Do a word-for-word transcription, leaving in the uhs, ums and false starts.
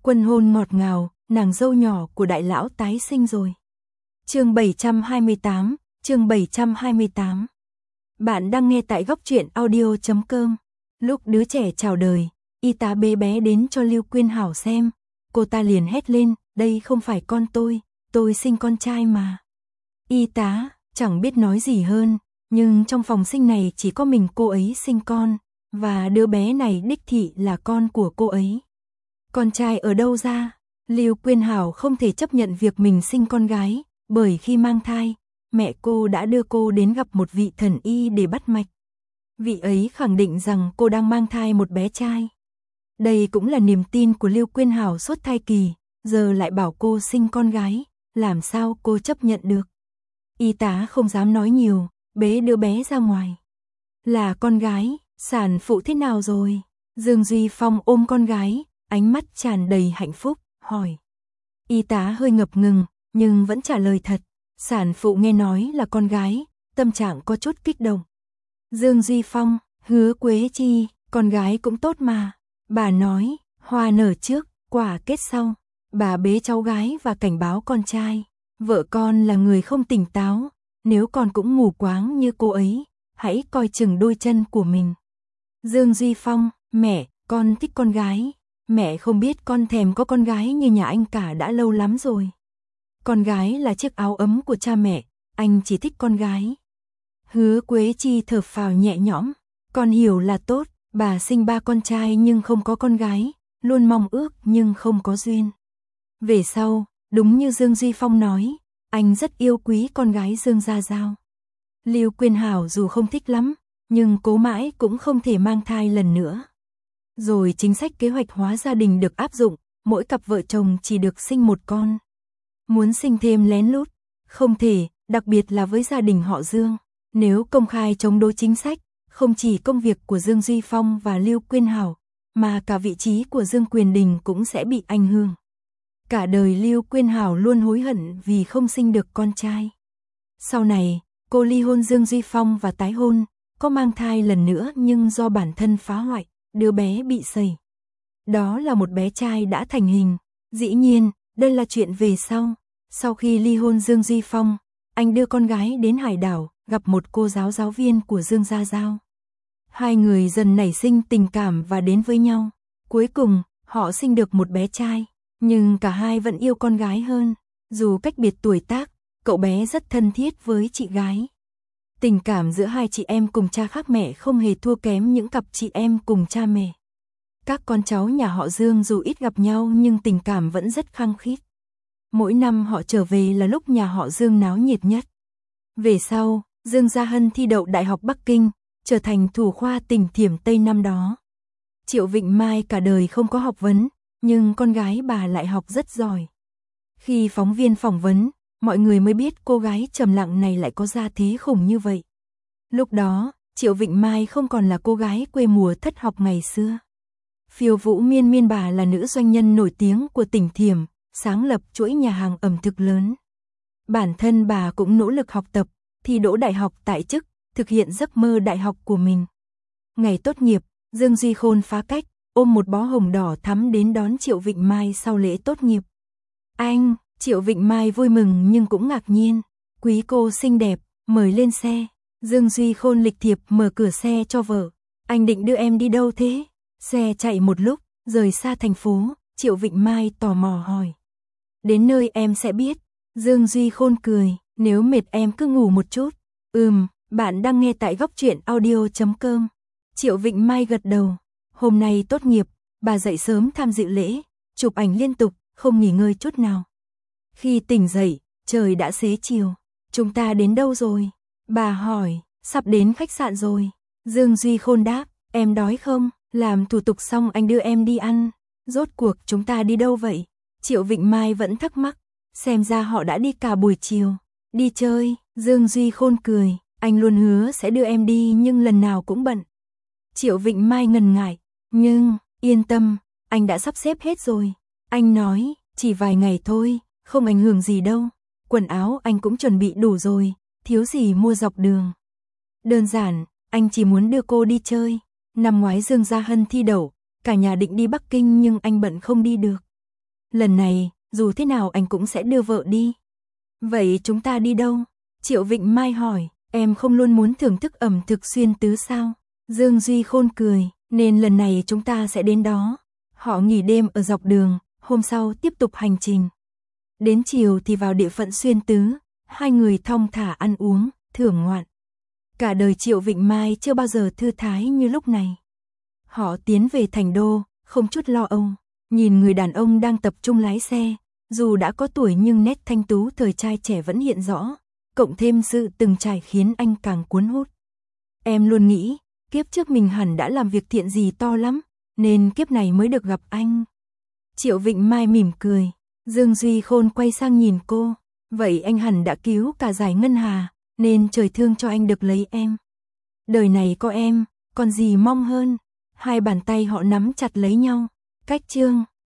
Quân hôn ngọt ngào, nàng dâu nhỏ của đại lão tái sinh rồi. Chương bảy trăm hai mươi tám, chương bảy trăm hai mươi tám. Bạn đang nghe tại góc truyện audio chấm com. Lúc đứa trẻ chào đời, y tá bế bé đến cho Lưu Quyên Hảo xem, cô ta liền hét lên, đây không phải con tôi, tôi sinh con trai mà. Y tá chẳng biết nói gì hơn, nhưng trong phòng sinh này chỉ có mình cô ấy sinh con, và đứa bé này đích thị là con của cô ấy. Con trai ở đâu ra? Lưu Quyên Hảo không thể chấp nhận việc mình sinh con gái, bởi khi mang thai, mẹ cô đã đưa cô đến gặp một vị thần y để bắt mạch. Vị ấy khẳng định rằng cô đang mang thai một bé trai. Đây cũng là niềm tin của Lưu Quyên Hảo suốt thai kỳ, giờ lại bảo cô sinh con gái, làm sao cô chấp nhận được. Y tá không dám nói nhiều, bế đứa bé ra ngoài. Là con gái, sản phụ thế nào rồi? Dương Duy Phong ôm con gái, ánh mắt tràn đầy hạnh phúc, hỏi. Y tá hơi ngập ngừng, nhưng vẫn trả lời thật. Sản phụ nghe nói là con gái, tâm trạng có chút kích động. Dương Duy Phong, Hứa Quế Chi, con gái cũng tốt mà. Bà nói, hoa nở trước, quả kết sau. Bà bế cháu gái và cảnh báo con trai. Vợ con là người không tỉnh táo, nếu con cũng mù quáng như cô ấy, hãy coi chừng đôi chân của mình. Dương Duy Phong, mẹ, con thích con gái. Mẹ không biết con thèm có con gái như nhà anh cả đã lâu lắm rồi. Con gái là chiếc áo ấm của cha mẹ, anh chỉ thích con gái. Hứa Quế Chi thở phào nhẹ nhõm, con hiểu là tốt, bà sinh ba con trai nhưng không có con gái, luôn mong ước nhưng không có duyên. Về sau, đúng như Dương Duy Phong nói, anh rất yêu quý con gái Dương Gia Giao. Lưu Quyên Hảo dù không thích lắm, nhưng cố mãi cũng không thể mang thai lần nữa. Rồi chính sách kế hoạch hóa gia đình được áp dụng, mỗi cặp vợ chồng chỉ được sinh một con. Muốn sinh thêm lén lút, không thể, đặc biệt là với gia đình họ Dương. Nếu công khai chống đối chính sách, không chỉ công việc của Dương Duy Phong và Lưu Quyên Hảo, mà cả vị trí của Dương Quyền Đình cũng sẽ bị ảnh hưởng. Cả đời Lưu Quyên Hảo luôn hối hận vì không sinh được con trai. Sau này, cô ly hôn Dương Duy Phong và tái hôn, có mang thai lần nữa nhưng do bản thân phá hoại, đứa bé bị sẩy. Đó là một bé trai đã thành hình. Dĩ nhiên, đây là chuyện về sau. Sau khi ly hôn Dương Duy Phong, anh đưa con gái đến hải đảo, gặp một cô giáo giáo viên của Dương Gia Giao. Hai người dần nảy sinh tình cảm và đến với nhau. Cuối cùng, họ sinh được một bé trai, nhưng cả hai vẫn yêu con gái hơn. Dù cách biệt tuổi tác, cậu bé rất thân thiết với chị gái. Tình cảm giữa hai chị em cùng cha khác mẹ không hề thua kém những cặp chị em cùng cha mẹ. Các con cháu nhà họ Dương dù ít gặp nhau nhưng tình cảm vẫn rất khăng khít. Mỗi năm họ trở về là lúc nhà họ Dương náo nhiệt nhất. Về sau, Dương Gia Hân thi đậu Đại học Bắc Kinh, trở thành thủ khoa tỉnh Thiểm Tây năm đó. Triệu Vịnh Mai cả đời không có học vấn, nhưng con gái bà lại học rất giỏi. Khi phóng viên phỏng vấn, mọi người mới biết cô gái trầm lặng này lại có gia thế khủng như vậy. Lúc đó, Triệu Vịnh Mai không còn là cô gái quê mùa thất học ngày xưa. Phiêu Vũ Miên Miên bà là nữ doanh nhân nổi tiếng của tỉnh Thiểm, sáng lập chuỗi nhà hàng ẩm thực lớn. Bản thân bà cũng nỗ lực học tập, thi đỗ đại học tại chức, thực hiện giấc mơ đại học của mình. Ngày tốt nghiệp, Dương Duy Khôn phá cách, ôm một bó hồng đỏ thắm đến đón Triệu Vịnh Mai sau lễ tốt nghiệp. Anh, Triệu Vịnh Mai vui mừng nhưng cũng ngạc nhiên. Quý cô xinh đẹp, mời lên xe. Dương Duy Khôn lịch thiệp mở cửa xe cho vợ. Anh định đưa em đi đâu thế? Xe chạy một lúc, rời xa thành phố, Triệu Vịnh Mai tò mò hỏi. Đến nơi em sẽ biết. Dương Duy Khôn cười, nếu mệt em cứ ngủ một chút. Ừm, bạn đang nghe tại góc truyện audio chấm com. Triệu Vịnh Mai gật đầu. Hôm nay tốt nghiệp, bà dậy sớm tham dự lễ, chụp ảnh liên tục, không nghỉ ngơi chút nào. Khi tỉnh dậy, trời đã xế chiều. Chúng ta đến đâu rồi? Bà hỏi, sắp đến khách sạn rồi. Dương Duy Khôn đáp, em đói không? Làm thủ tục xong anh đưa em đi ăn. Rốt cuộc chúng ta đi đâu vậy? Triệu Vịnh Mai vẫn thắc mắc. Xem ra họ đã đi cả buổi chiều. Đi chơi, Dương Duy Khôn cười. Anh luôn hứa sẽ đưa em đi nhưng lần nào cũng bận. Triệu Vịnh Mai ngần ngại. Nhưng, yên tâm, anh đã sắp xếp hết rồi. Anh nói, chỉ vài ngày thôi, không ảnh hưởng gì đâu. Quần áo anh cũng chuẩn bị đủ rồi, thiếu gì mua dọc đường. Đơn giản, anh chỉ muốn đưa cô đi chơi. Năm ngoái Dương Gia Hân thi đậu, cả nhà định đi Bắc Kinh nhưng anh bận không đi được. Lần này, dù thế nào anh cũng sẽ đưa vợ đi. Vậy chúng ta đi đâu? Triệu Vịnh Mai hỏi, em không luôn muốn thưởng thức ẩm thực xuyên tứ sao? Dương Duy Khôn cười, nên lần này chúng ta sẽ đến đó. Họ nghỉ đêm ở dọc đường, hôm sau tiếp tục hành trình. Đến chiều thì vào địa phận xuyên tứ, hai người thong thả ăn uống, thưởng ngoạn. Cả đời Triệu Vịnh Mai chưa bao giờ thư thái như lúc này. Họ tiến về thành đô, không chút lo âu, nhìn người đàn ông đang tập trung lái xe, dù đã có tuổi nhưng nét thanh tú thời trai trẻ vẫn hiện rõ, cộng thêm sự từng trải khiến anh càng cuốn hút. Em luôn nghĩ, kiếp trước mình hẳn đã làm việc thiện gì to lắm, nên kiếp này mới được gặp anh. Triệu Vịnh Mai mỉm cười, Dương Duy Khôn quay sang nhìn cô, vậy anh hẳn đã cứu cả giải ngân hà, nên trời thương cho anh được lấy em. Đời này có em, còn gì mong hơn. Hai bàn tay họ nắm chặt lấy nhau, cách chương